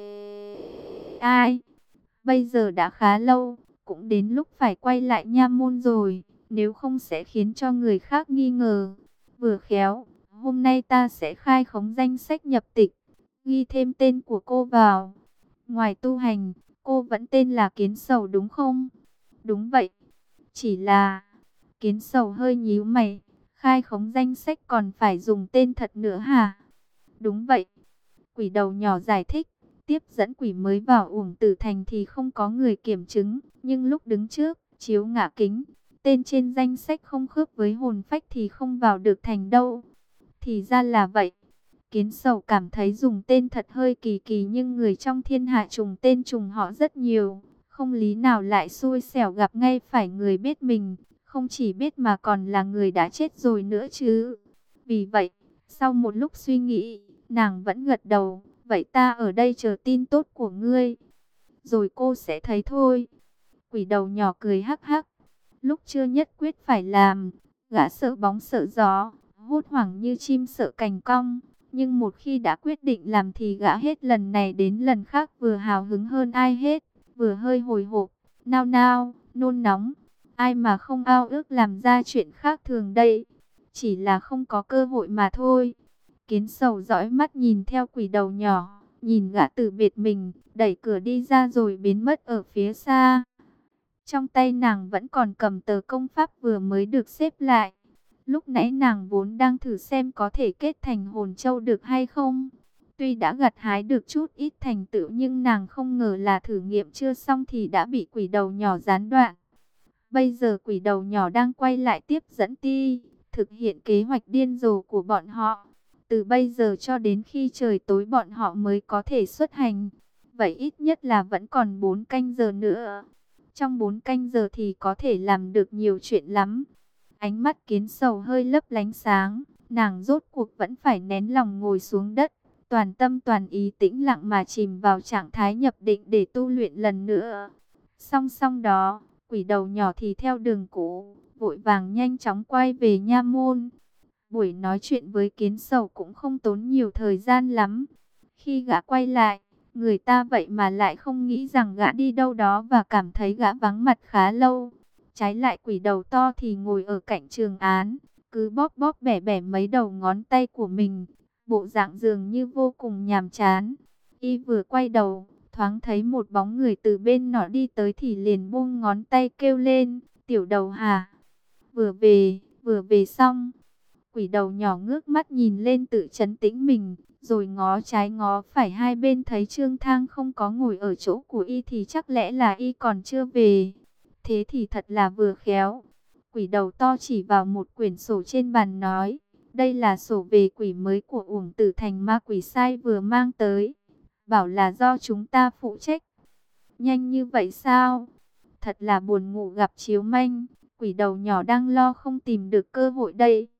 ai. Bây giờ đã khá lâu, cũng đến lúc phải quay lại nha môn rồi, nếu không sẽ khiến cho người khác nghi ngờ. Vừa khéo, hôm nay ta sẽ khai khống danh sách nhập tịch, ghi thêm tên của cô vào. Ngoài tu hành, cô vẫn tên là Kiến Sầu đúng không? Đúng vậy. Chỉ là... Kiến Sầu hơi nhíu mày. Khai khống danh sách còn phải dùng tên thật nữa hả? Đúng vậy. Quỷ đầu nhỏ giải thích. Tiếp dẫn quỷ mới vào Uổng Tử Thành thì không có người kiểm chứng. Nhưng lúc đứng trước, chiếu ngã kính, tên trên danh sách không khớp với hồn phách thì không vào được thành đâu. Thì ra là vậy. Kiến Sầu cảm thấy dùng tên thật hơi kỳ kỳ nhưng người trong thiên hạ trùng tên trùng họ rất nhiều. Không lý nào lại xui xẻo gặp ngay phải người biết mình. Không chỉ biết mà còn là người đã chết rồi nữa chứ. Vì vậy, sau một lúc suy nghĩ, nàng vẫn gật đầu. Vậy ta ở đây chờ tin tốt của ngươi. Rồi cô sẽ thấy thôi. Quỷ đầu nhỏ cười hắc hắc. Lúc chưa nhất quyết phải làm, gã sợ bóng sợ gió, hốt hoảng như chim sợ cành cong. Nhưng một khi đã quyết định làm thì gã hết lần này đến lần khác vừa hào hứng hơn ai hết, vừa hơi hồi hộp, nao nao, nôn nóng. Ai mà không ao ước làm ra chuyện khác thường đây, chỉ là không có cơ hội mà thôi. Kiến Sầu dõi mắt nhìn theo quỷ đầu nhỏ, nhìn gã từ biệt mình, đẩy cửa đi ra rồi biến mất ở phía xa. Trong tay nàng vẫn còn cầm tờ công pháp vừa mới được xếp lại. Lúc nãy nàng vốn đang thử xem có thể kết thành hồn châu được hay không. Tuy đã gặt hái được chút ít thành tựu nhưng nàng không ngờ là thử nghiệm chưa xong thì đã bị quỷ đầu nhỏ gián đoạn. Bây giờ quỷ đầu nhỏ đang quay lại tiếp dẫn Ti, thực hiện kế hoạch điên rồ của bọn họ. Từ bây giờ cho đến khi trời tối bọn họ mới có thể xuất hành. Vậy ít nhất là vẫn còn 4 canh giờ nữa. Trong 4 canh giờ thì có thể làm được nhiều chuyện lắm. Ánh mắt Kiến Sầu hơi lấp lánh sáng, nàng rốt cuộc vẫn phải nén lòng ngồi xuống đất, toàn tâm toàn ý tĩnh lặng mà chìm vào trạng thái nhập định để tu luyện lần nữa. Song song đó, quỷ đầu nhỏ thì theo đường cũ, vội vàng nhanh chóng quay về nha môn. Buổi nói chuyện với Kiến Sầu cũng không tốn nhiều thời gian lắm. Khi gã quay lại, người ta vậy mà lại không nghĩ rằng gã đi đâu đó và cảm thấy gã vắng mặt khá lâu. Trái lại quỷ đầu to thì ngồi ở cạnh Trường Án, cứ bóp bóp bẻ bẻ mấy đầu ngón tay của mình, bộ dạng dường như vô cùng nhàm chán. Y vừa quay đầu, thoáng thấy một bóng người từ bên nọ đi tới thì liền buông ngón tay kêu lên, tiểu đầu hả? Vừa về xong. Quỷ đầu nhỏ ngước mắt nhìn lên tự trấn tĩnh mình, rồi ngó trái ngó phải hai bên thấy Trương Thang không có ngồi ở chỗ của y thì chắc lẽ là y còn chưa về. Thế thì thật là vừa khéo. Quỷ đầu to chỉ vào một quyển sổ trên bàn nói, đây là sổ về quỷ mới của Uổng Tử Thành ma quỷ sai vừa mang tới. Bảo là do chúng ta phụ trách. Nhanh như vậy sao? Thật là buồn ngủ gặp chiếu manh. Quỷ đầu nhỏ đang lo không tìm được cơ hội đây.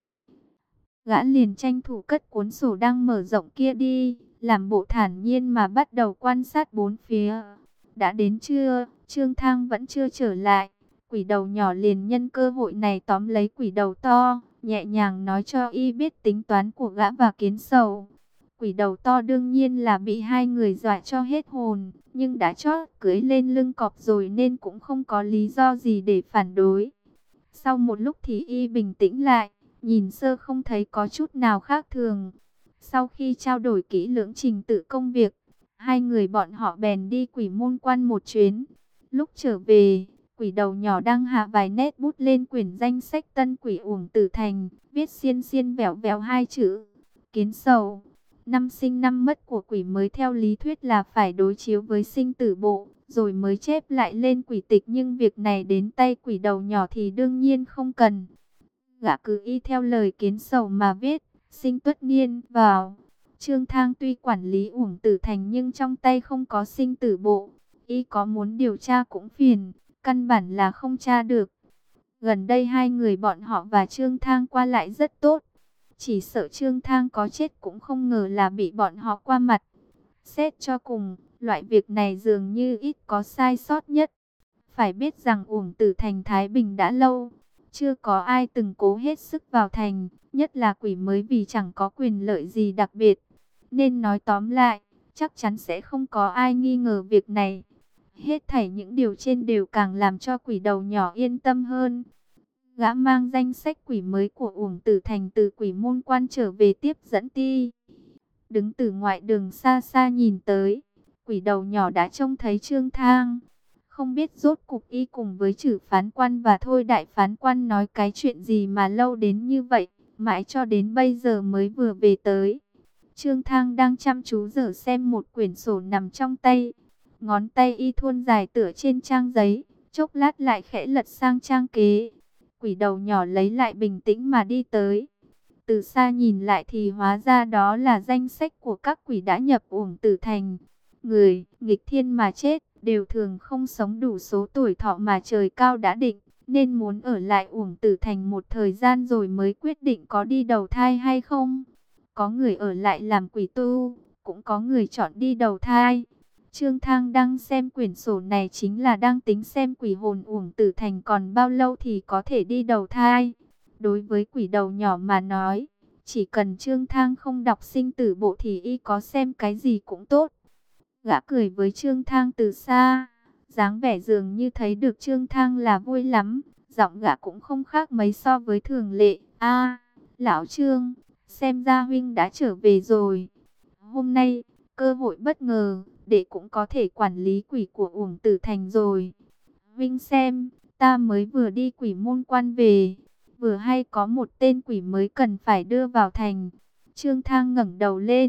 Gã liền tranh thủ cất cuốn sổ đang mở rộng kia đi, làm bộ thản nhiên mà bắt đầu quan sát bốn phía. Đã đến trưa, Trương Thang vẫn chưa trở lại. Quỷ đầu nhỏ liền nhân cơ hội này tóm lấy quỷ đầu to, nhẹ nhàng nói cho y biết tính toán của gã và Kiến Sầu. Quỷ đầu to đương nhiên là bị hai người dọa cho hết hồn, nhưng đã chót cưỡi lên lưng cọp rồi nên cũng không có lý do gì để phản đối. Sau một lúc thì y bình tĩnh lại, nhìn sơ không thấy có chút nào khác thường. Sau khi trao đổi kỹ lưỡng trình tự công việc, hai người bọn họ bèn đi Quỷ Môn Quan một chuyến. Lúc trở về, quỷ đầu nhỏ đang hạ vài nét bút lên quyển danh sách tân quỷ Uổng Tử Thành, viết xiên xiên vẹo vẹo hai chữ Kiến Sầu. Năm sinh năm mất của quỷ mới theo lý thuyết là phải đối chiếu với sinh tử bộ, rồi mới chép lại lên quỷ tịch, nhưng việc này đến tay quỷ đầu nhỏ thì đương nhiên không cần. Gã cứ y theo lời Kiến Sầu mà viết, sinh tuất niên vào. Trương Thang tuy quản lý Uổng Tử Thành nhưng trong tay không có sinh tử bộ, y có muốn điều tra cũng phiền, căn bản là không tra được. Gần đây hai người bọn họ và Trương Thang qua lại rất tốt, chỉ sợ Trương Thang có chết cũng không ngờ là bị bọn họ qua mặt. Xét cho cùng, loại việc này dường như ít có sai sót nhất. Phải biết rằng Uổng Tử Thành Thái Bình đã lâu, chưa có ai từng cố hết sức vào thành, nhất là quỷ mới vì chẳng có quyền lợi gì đặc biệt. Nên nói tóm lại, chắc chắn sẽ không có ai nghi ngờ việc này. Hết thảy những điều trên đều càng làm cho quỷ đầu nhỏ yên tâm hơn. Gã mang danh sách quỷ mới của Uổng Tử Thành từ Quỷ Môn Quan trở về tiếp dẫn Ti. Đứng từ ngoại đường xa xa nhìn tới, quỷ đầu nhỏ đã trông thấy Trương Thang. Không biết rốt cục y cùng với Trử phán quan và Thôi đại phán quan nói cái chuyện gì mà lâu đến như vậy, mãi cho đến bây giờ mới vừa về tới. Trương Thang đang chăm chú dở xem một quyển sổ nằm trong tay. Ngón tay y thuôn dài tựa trên trang giấy, chốc lát lại khẽ lật sang trang kế. Quỷ đầu nhỏ lấy lại bình tĩnh mà đi tới. Từ xa nhìn lại thì hóa ra đó là danh sách của các quỷ đã nhập Uổng Tử Thành. Người nghịch thiên mà chết đều thường không sống đủ số tuổi thọ mà trời cao đã định, nên muốn ở lại Uổng Tử Thành một thời gian rồi mới quyết định có đi đầu thai hay không. Có người ở lại làm quỷ tu, cũng có người chọn đi đầu thai. Trương Thang đang xem quyển sổ này chính là đang tính xem quỷ hồn Uổng Tử Thành còn bao lâu thì có thể đi đầu thai. Đối với quỷ đầu nhỏ mà nói, chỉ cần Trương Thang không đọc sinh tử bộ thì y có xem cái gì cũng tốt. Gã cười với Trương Thang từ xa, dáng vẻ dường như thấy được Trương Thang là vui lắm. Giọng gã cũng không khác mấy so với thường lệ. A, lão Trương, xem ra huynh đã trở về rồi. Hôm nay, cơ hội bất ngờ, để cũng có thể quản lý quỷ của Uổng Tử Thành rồi. Huynh xem, ta mới vừa đi Quỷ Môn Quan về, vừa hay có một tên quỷ mới cần phải đưa vào thành. Trương Thang ngẩng đầu lên,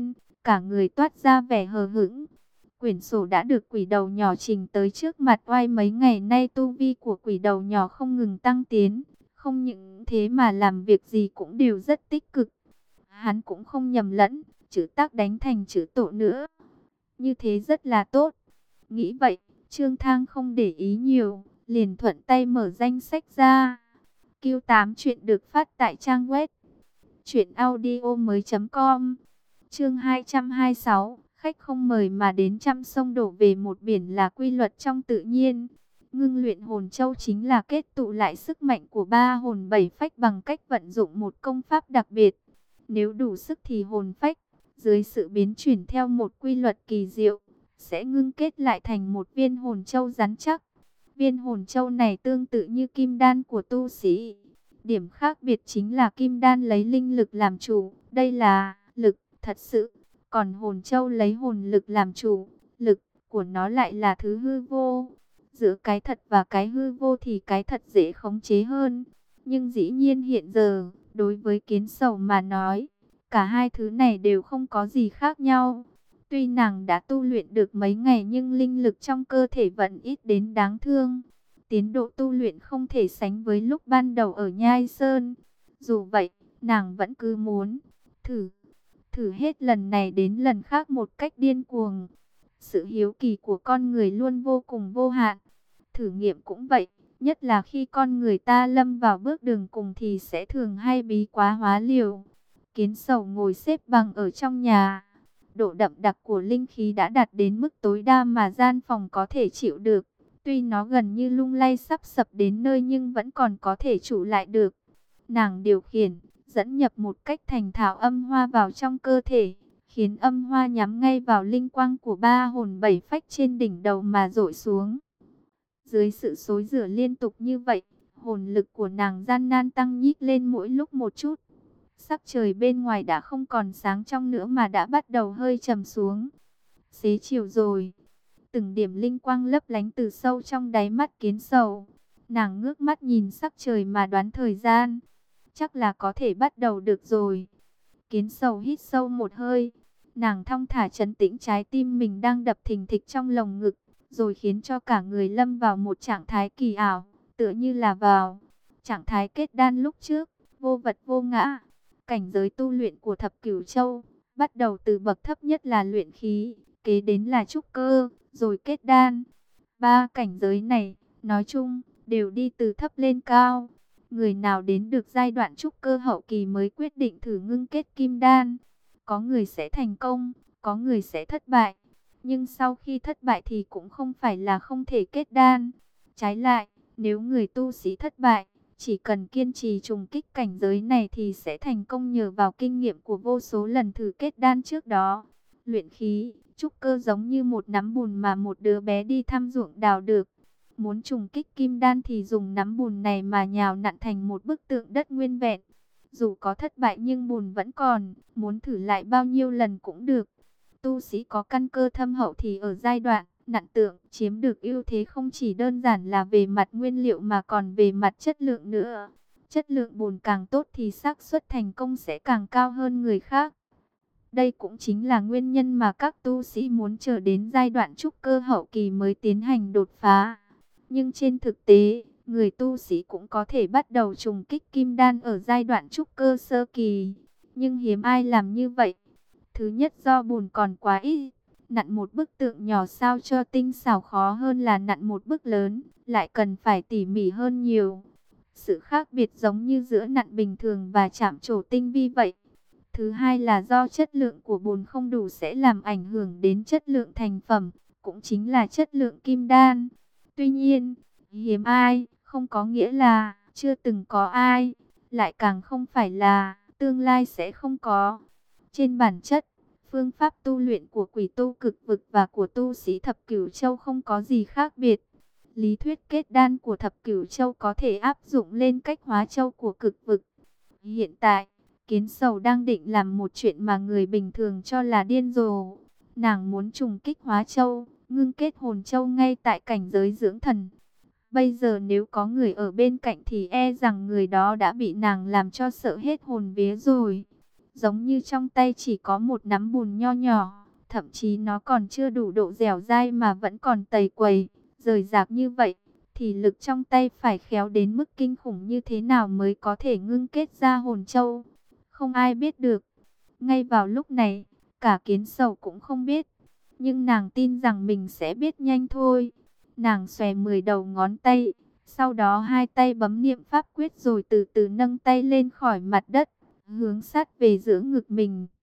cả người toát ra vẻ hờ hững. Quyển sổ đã được quỷ đầu nhỏ trình tới trước mặt oai. Mấy ngày nay tu vi của quỷ đầu nhỏ không ngừng tăng tiến. Không những thế mà làm việc gì cũng đều rất tích cực. Hắn cũng không nhầm lẫn, chữ tác đánh thành chữ tổ nữa. Như thế rất là tốt. Nghĩ vậy, Trương Thang không để ý nhiều, liền thuận tay mở danh sách ra. Q8 chuyện được phát tại trang web truyệnaudiomoi.com. Chương 226, khách không mời mà đến trăm sông đổ về một biển là quy luật trong tự nhiên. Ngưng luyện hồn châu chính là kết tụ lại sức mạnh của ba hồn bảy phách bằng cách vận dụng một công pháp đặc biệt. Nếu đủ sức thì hồn phách, dưới sự biến chuyển theo một quy luật kỳ diệu, sẽ ngưng kết lại thành một viên hồn châu rắn chắc. Viên hồn châu này tương tự như kim đan của tu sĩ. Điểm khác biệt chính là kim đan lấy linh lực làm chủ, đây là lực thật sự. Còn hồn châu lấy hồn lực làm chủ, lực của nó lại là thứ hư vô. Giữa cái thật và cái hư vô thì cái thật dễ khống chế hơn. Nhưng dĩ nhiên hiện giờ, đối với Kiến Sầu mà nói, cả hai thứ này đều không có gì khác nhau. Tuy nàng đã tu luyện được mấy ngày nhưng linh lực trong cơ thể vẫn ít đến đáng thương. Tiến độ tu luyện không thể sánh với lúc ban đầu ở Nhai Sơn. Dù vậy, nàng vẫn cứ muốn thử hết lần này đến lần khác một cách điên cuồng. Sự hiếu kỳ của con người luôn vô cùng vô hạn. Thử nghiệm cũng vậy, nhất là khi con người ta lâm vào bước đường cùng thì sẽ thường hay bí quá hóa liều. Kiến Sầu ngồi xếp bằng ở trong nhà. Độ đậm đặc của linh khí đã đạt đến mức tối đa mà gian phòng có thể chịu được. Tuy nó gần như lung lay sắp sập đến nơi nhưng vẫn còn có thể trụ lại được. Nàng điều khiển, dẫn nhập một cách thành thạo âm hoa vào trong cơ thể, khiến âm hoa nhắm ngay vào linh quang của ba hồn bảy phách trên đỉnh đầu mà dội xuống. Dưới sự xối rửa liên tục như vậy, hồn lực của nàng gian nan tăng nhích lên mỗi lúc một chút. Sắc trời bên ngoài đã không còn sáng trong nữa mà đã bắt đầu hơi trầm xuống. Xế chiều rồi. Từng điểm linh quang lấp lánh từ sâu trong đáy mắt Kiến Sầu. Nàng ngước mắt nhìn sắc trời mà đoán thời gian. Chắc là có thể bắt đầu được rồi. Kiến Sầu hít sâu một hơi. Nàng thong thả trấn tĩnh trái tim mình đang đập thình thịch trong lồng ngực. Rồi khiến cho cả người lâm vào một trạng thái kỳ ảo. Tựa như là vào trạng thái kết đan lúc trước. Vô vật vô ngã. Cảnh giới tu luyện của Thập Cửu Châu. Bắt đầu từ bậc thấp nhất là luyện khí. Kế đến là trúc cơ, rồi kết đan. Ba cảnh giới này, nói chung, đều đi từ thấp lên cao. Người nào đến được giai đoạn trúc cơ hậu kỳ mới quyết định thử ngưng kết kim đan. Có người sẽ thành công, có người sẽ thất bại. Nhưng sau khi thất bại thì cũng không phải là không thể kết đan. Trái lại, nếu người tu sĩ thất bại, chỉ cần kiên trì trùng kích cảnh giới này thì sẽ thành công nhờ vào kinh nghiệm của vô số lần thử kết đan trước đó. Luyện khí, trúc cơ giống như một nắm bùn mà một đứa bé đi thăm ruộng đào được. Muốn trùng kích kim đan thì dùng nắm bùn này mà nhào nặn thành một bức tượng đất nguyên vẹn. Dù có thất bại nhưng bùn vẫn còn, muốn thử lại bao nhiêu lần cũng được. Tu sĩ có căn cơ thâm hậu thì ở giai đoạn nặn tượng chiếm được ưu thế không chỉ đơn giản là về mặt nguyên liệu mà còn về mặt chất lượng nữa. Chất lượng bùn càng tốt thì xác suất thành công sẽ càng cao hơn người khác. Đây cũng chính là nguyên nhân mà các tu sĩ muốn chờ đến giai đoạn trúc cơ hậu kỳ mới tiến hành đột phá. Nhưng trên thực tế, người tu sĩ cũng có thể bắt đầu trùng kích kim đan ở giai đoạn trúc cơ sơ kỳ. Nhưng hiếm ai làm như vậy. Thứ nhất do bùn còn quá ít. Nặn một bức tượng nhỏ sao cho tinh xảo khó hơn là nặn một bức lớn, lại cần phải tỉ mỉ hơn nhiều. Sự khác biệt giống như giữa nặn bình thường và chạm trổ tinh vi vậy. Thứ hai là do chất lượng của bùn không đủ sẽ làm ảnh hưởng đến chất lượng thành phẩm, cũng chính là chất lượng kim đan. Tuy nhiên, hiếm ai, không có nghĩa là chưa từng có ai, lại càng không phải là tương lai sẽ không có. Trên bản chất, phương pháp tu luyện của quỷ tu cực vực và của tu sĩ Thập Cửu Châu không có gì khác biệt. Lý thuyết kết đan của Thập Cửu Châu có thể áp dụng lên cách hóa châu của cực vực. Hiện tại, Kiến Sầu đang định làm một chuyện mà người bình thường cho là điên rồ. Nàng muốn trùng kích hóa châu, ngưng kết hồn châu ngay tại cảnh giới dưỡng thần. Bây giờ nếu có người ở bên cạnh thì e rằng người đó đã bị nàng làm cho sợ hết hồn vía rồi. giống như trong tay chỉ có một nắm bùn nho nhỏ, thậm chí nó còn chưa đủ độ dẻo dai mà vẫn còn tầy quầy, rời rạc như vậy, thì lực trong tay phải khéo đến mức kinh khủng như thế nào mới có thể ngưng kết ra hồn châu. Không ai biết được. Ngay vào lúc này, cả Kiến Sầu cũng không biết, nhưng nàng tin rằng mình sẽ biết nhanh thôi. Nàng xòe 10 đầu ngón tay, sau đó hai tay bấm niệm pháp quyết rồi từ từ nâng tay lên khỏi mặt đất, hướng sát về giữa ngực mình.